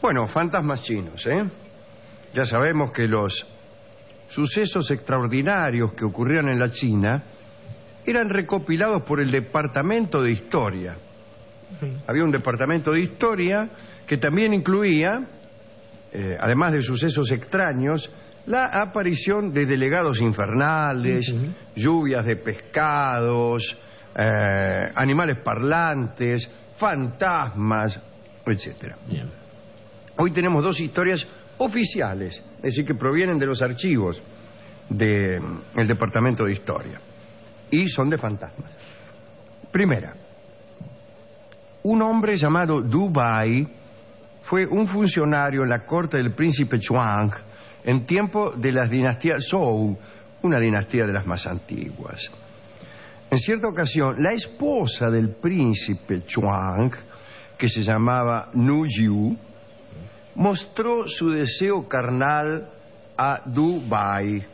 Bueno, fantasmas chinos, ¿eh? Ya sabemos que los sucesos extraordinarios que ocurrían en la China eran recopilados por el Departamento de Historia. Había un Departamento de Historia que también incluía, además de sucesos extraños, la aparición de delegados infernales, lluvias de pescados, animales parlantes, fantasmas, etcétera. Bien. Hoy tenemos dos historias oficiales, es decir, que provienen de los archivos del Departamento de Historia y son de fantasmas. Primera, un hombre llamado Du Bai fue un funcionario en la corte del príncipe Chuang en tiempo de la dinastía Zhou, una dinastía de las más antiguas. En cierta ocasión, la esposa del príncipe Chuang, que se llamaba Nu Yu, mostró su deseo carnal a Du Bai.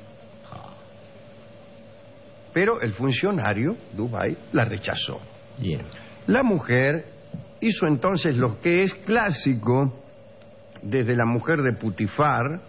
Pero el funcionario, Du Bai, la rechazó. Bien. La mujer hizo entonces lo que es clásico desde la mujer de Putifar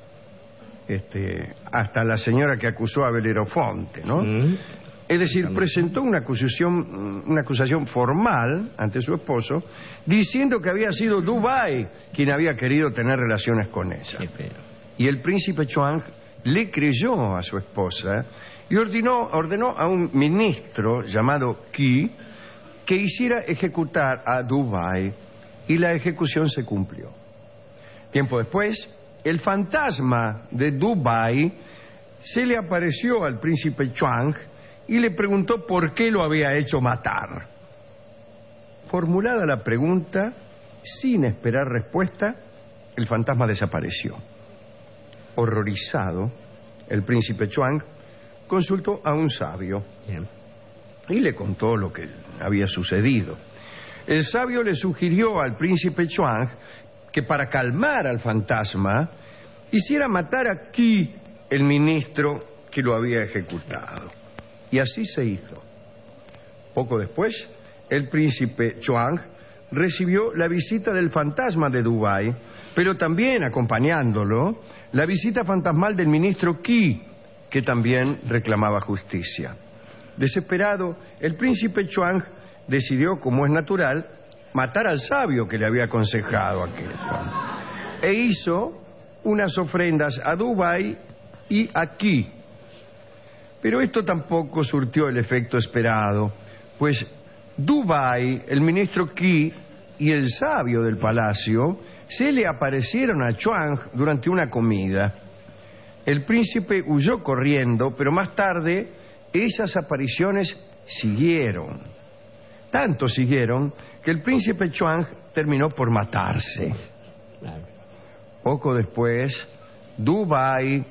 hasta la señora que acusó a Belerofonte, ¿no? Es decir, presentó una acusación formal ante su esposo, diciendo que había sido Du Bai quien había querido tener relaciones con ella. Qué feo. Y el príncipe Chuang le creyó a su esposa y ordenó a un ministro llamado Qi que hiciera ejecutar a Du Bai, y la ejecución se cumplió. Tiempo después, el fantasma de Du Bai se le apareció al príncipe Chuang y le preguntó por qué lo había hecho matar. Formulada la pregunta, sin esperar respuesta, el fantasma desapareció. Horrorizado, el príncipe Chuang consultó a un sabio. Bien. Y le contó lo que había sucedido. El sabio le sugirió al príncipe Chuang que para calmar al fantasma hiciera matar a Qi, el ministro que lo había ejecutado. Y así se hizo. Poco después, el príncipe Chuang recibió la visita del fantasma de Du Bai, pero también acompañándolo la visita fantasmal del ministro Qi, que también reclamaba justicia. Desesperado, el príncipe Chuang decidió, como es natural, matar al sabio que le había aconsejado aquello. E hizo unas ofrendas a Du Bai y a Qi. Pero esto tampoco surtió el efecto esperado, pues Du Bai, el ministro Qi y el sabio del palacio se le aparecieron a Chuang durante una comida. El príncipe huyó corriendo, pero más tarde esas apariciones siguieron. Tanto siguieron que el príncipe Chuang terminó por matarse. Claro. Poco después, Du Bai,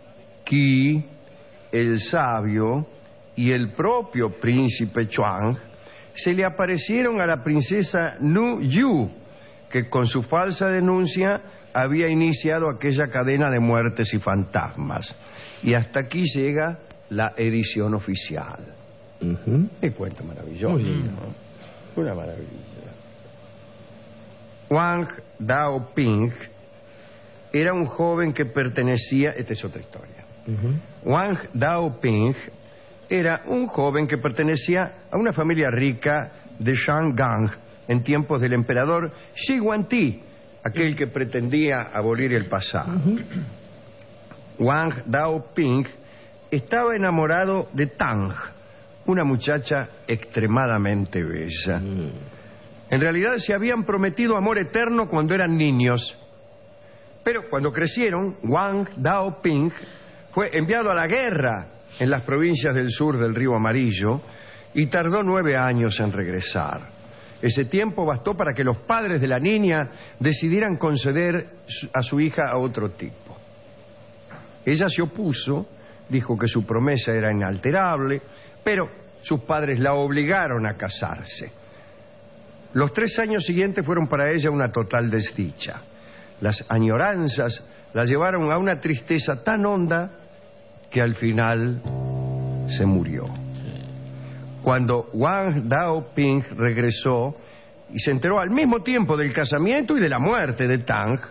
Qi, el sabio y el propio príncipe Chuang se le aparecieron a la princesa Nu Yu, que con su falsa denuncia había iniciado aquella cadena de muertes y fantasmas. Y hasta aquí llega la edición oficial. Qué cuento maravilloso. Muy lindo. ¿No? Una maravilla. Wang Daoping era un joven que pertenecía... Esta es otra historia. Wang Daoping era un joven que pertenecía a una familia rica de Shangang en tiempos del emperador Shi Huangdi, aquel que pretendía abolir el pasado. Wang Daoping estaba enamorado de Tang, una muchacha extremadamente bella. En realidad se habían prometido amor eterno cuando eran niños. Pero cuando crecieron, Wang Daoping fue enviado a la guerra en las provincias del sur del Río Amarillo y tardó 9 años en regresar. Ese tiempo bastó para que los padres de la niña decidieran conceder a su hija a otro tipo. Ella se opuso, dijo que su promesa era inalterable, pero sus padres la obligaron a casarse. Los 3 años siguientes fueron para ella una total desdicha. Las añoranzas la llevaron a una tristeza tan honda que al final se murió. Cuando Wang Daoping regresó y se enteró al mismo tiempo del casamiento y de la muerte de Tang,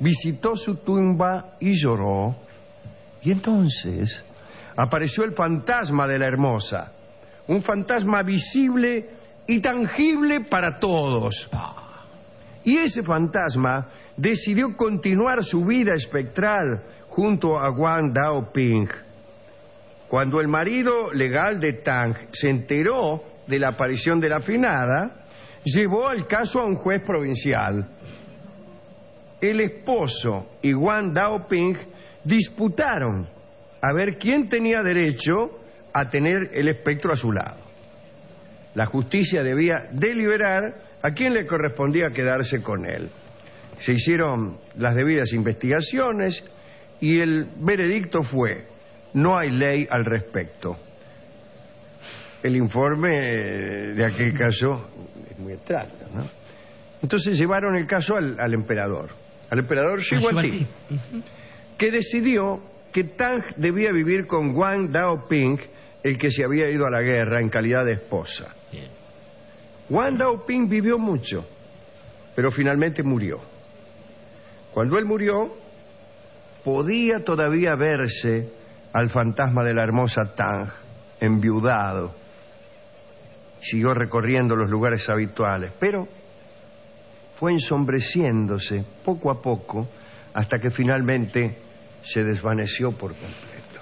visitó su tumba y lloró. Y entonces apareció el fantasma de la hermosa, un fantasma visible y tangible para todos. Y ese fantasma decidió continuar su vida espectral junto a Wang Daoping. Cuando el marido legal de Tang se enteró de la aparición de la afinada, llevó el caso a un juez provincial. El esposo y Wang Daoping disputaron a ver quién tenía derecho a tener el espectro a su lado. La justicia debía deliberar a quién le correspondía quedarse con él. Se hicieron las debidas investigaciones y el veredicto fue: no hay ley al respecto. El informe de aquel caso es muy extraño, ¿no? Entonces llevaron el caso al emperador Shi Huangdi, que decidió que Tang debía vivir con Wang Daoping, el que se había ido a la guerra en calidad de esposa. Bien. Wang Daoping vivió mucho, pero finalmente murió. Cuando él murió, podía todavía verse al fantasma de la hermosa Tang, enviudado. Siguió recorriendo los lugares habituales, pero fue ensombreciéndose poco a poco hasta que finalmente se desvaneció por completo.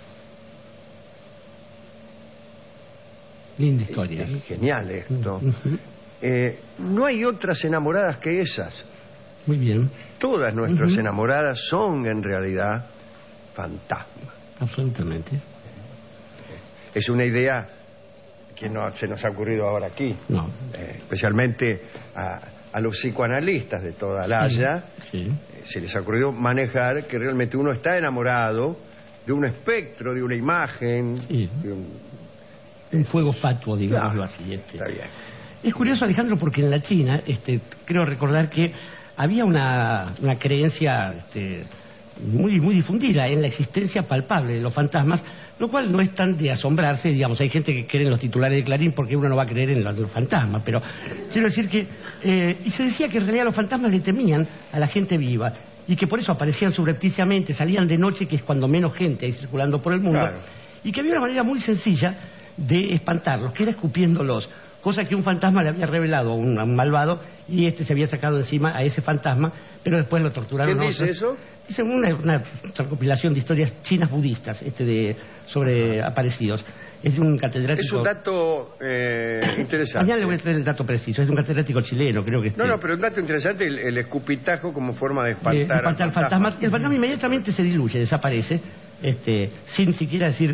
Linda historia. Es genial esto. No hay otras enamoradas que esas. Muy bien. Todas nuestras enamoradas son en realidad fantasmas. Absolutamente. Es una idea que no se nos ha ocurrido ahora aquí. No. Especialmente a los psicoanalistas de toda la Haya, se les ha ocurrido manejar que realmente uno está enamorado de un espectro, de una imagen, de un fuego fatuo, digámoslo así. Está bien. Es curioso, Alejandro, porque en la China, creo recordar que había una creencia muy, muy difundida en la existencia palpable de los fantasmas, lo cual no es tan de asombrarse. Digamos, hay gente que cree en los titulares de Clarín porque uno no va a creer en los fantasmas, pero quiero decir que y se decía que en realidad los fantasmas le temían a la gente viva y que por eso aparecían subrepticiamente, salían de noche, que es cuando menos gente hay circulando por el mundo, claro, y que había una manera muy sencilla de espantarlos, que era escupiéndolos, cosa que un fantasma le había revelado a un malvado, y se había sacado encima a ese fantasma, pero después lo torturaron. ¿Quién dice eso? Dice una recopilación de historias chinas budistas sobre aparecidos. Es de un catedrático. Es un dato interesante. Mañana le voy a traer el dato preciso. Es de un catedrático chileno, creo que. No, pero un dato interesante, el escupitajo como forma de espantar fantasmas. Y el fantasma inmediatamente se diluye, desaparece, sin siquiera decir.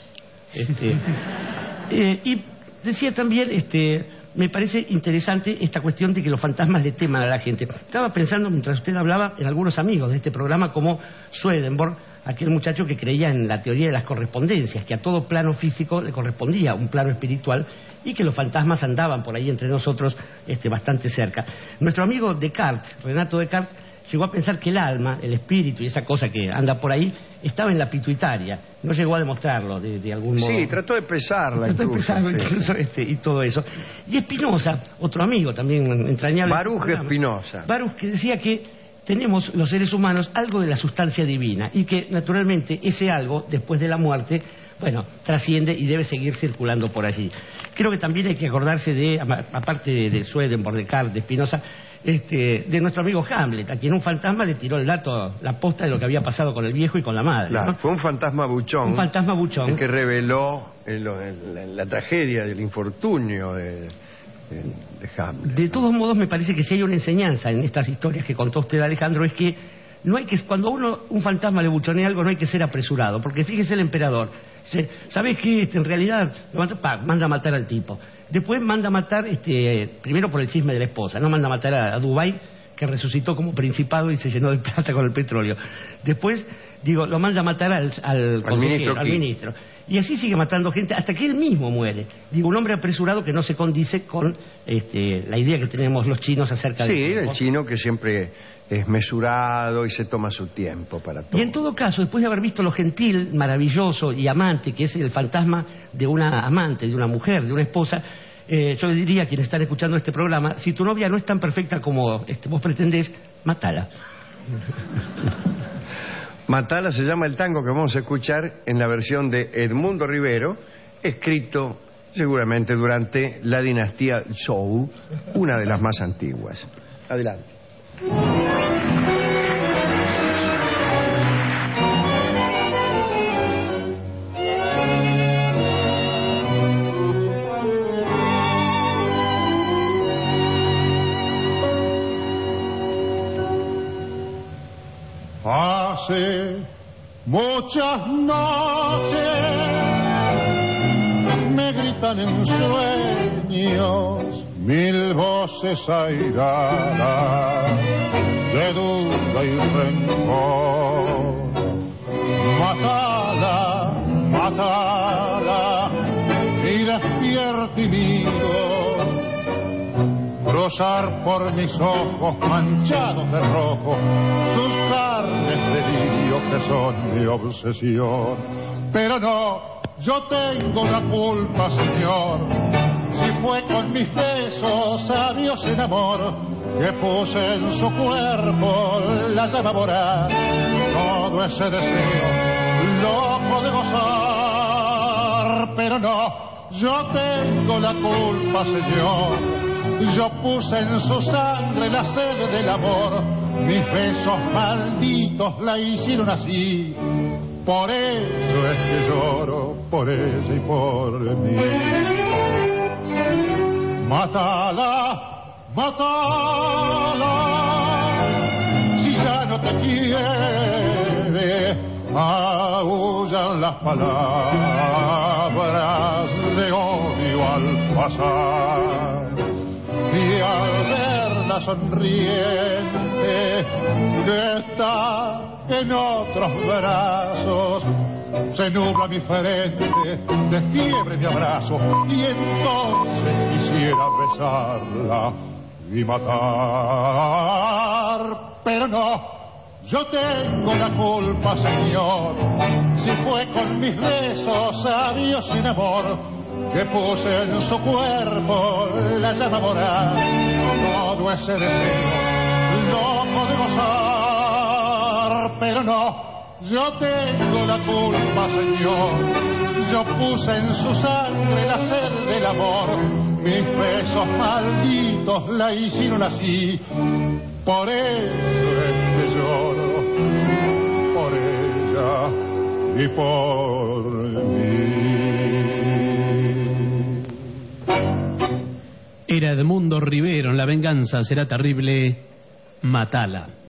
Y decía también, me parece interesante esta cuestión de que los fantasmas le teman a la gente. Estaba pensando, mientras usted hablaba, en algunos amigos de este programa, como Swedenborg, aquel muchacho que creía en la teoría de las correspondencias, que a todo plano físico le correspondía un plano espiritual, y que los fantasmas andaban por ahí entre nosotros bastante cerca. Nuestro amigo Descartes, Renato Descartes, llegó a pensar que el alma, el espíritu y esa cosa que anda por ahí estaba en la pituitaria. No llegó a demostrarlo de algún modo. Sí, trató de pesarla incluso, y todo eso. Y Spinoza, otro amigo también entrañable. Baruch Spinoza. Baruch, que decía que tenemos los seres humanos algo de la sustancia divina y que naturalmente ese algo, después de la muerte, trasciende y debe seguir circulando por allí. Creo que también hay que acordarse aparte de Swedenborg, de Descartes, de Spinoza, de nuestro amigo Hamlet, a quien un fantasma le tiró la posta de lo que había pasado con el viejo y con la madre. Claro, ¿no? Fue un fantasma buchón. Un fantasma buchón. El que reveló la tragedia del infortunio de Hamlet. De todos modos, me parece que si hay una enseñanza en estas historias que contó usted, Alejandro, es que no hay que, cuando un fantasma le buchonea algo, no hay que ser apresurado, porque fíjese el emperador. ¿Sabes qué? En realidad manda a matar al tipo. Después manda a matar, primero por el chisme de la esposa, no manda a matar a Dubái, que resucitó como principado y se llenó de plata con el petróleo. Después, lo manda a matar al ministro. Y así sigue matando gente hasta que él mismo muere. Un hombre apresurado que no se condice con la idea que tenemos los chinos acerca de... Sí, el chino que siempre es mesurado y se toma su tiempo para todo. Y en todo caso, después de haber visto lo gentil, maravilloso y amante, que es el fantasma de una amante, de una mujer, de una esposa, yo le diría a quienes están escuchando este programa, si tu novia no es tan perfecta como vos pretendés, mátala. Matala se llama el tango que vamos a escuchar en la versión de Edmundo Rivero, escrito seguramente durante la dinastía Zhou, una de las más antiguas. Adelante. Hace muchas noches me gritan en sueños 1000 voces airadas de duda y rencor. Matala, matala, y despierto y miro cruzar por mis ojos manchados de rojo sus carnes de lirio que son mi obsesión. Pero no, yo tengo la culpa, Señor, si fue con mis besos sabios en amor que puse en su cuerpo la llama voraz, todo ese deseo loco de gozar. Pero no, yo tengo la culpa, Señor, yo puse en su sangre la sed del amor, mis besos malditos la hicieron así. Por eso es que lloro, por ella y por mí. Mátala, mátala, si ya no te quiere, aúllan las palabras de odio al pasar. Y al verla sonriente que está en otros brazos, se nubla mi frente de fiebre mi abrazo, y entonces quisiera besarla y matar. Pero no, yo tengo la culpa, Señor, si fue con mis besos sabios sin amor que puse en su cuerpo la llama moral, todo ese deseo loco de gozar. Pero no, yo tengo la culpa, Señor, yo puse en su sangre la sed del amor, mis besos malditos la hicieron así. Por eso es que lloro, por ella y por mí. Era Edmundo Rivero en La venganza será terrible, Matala.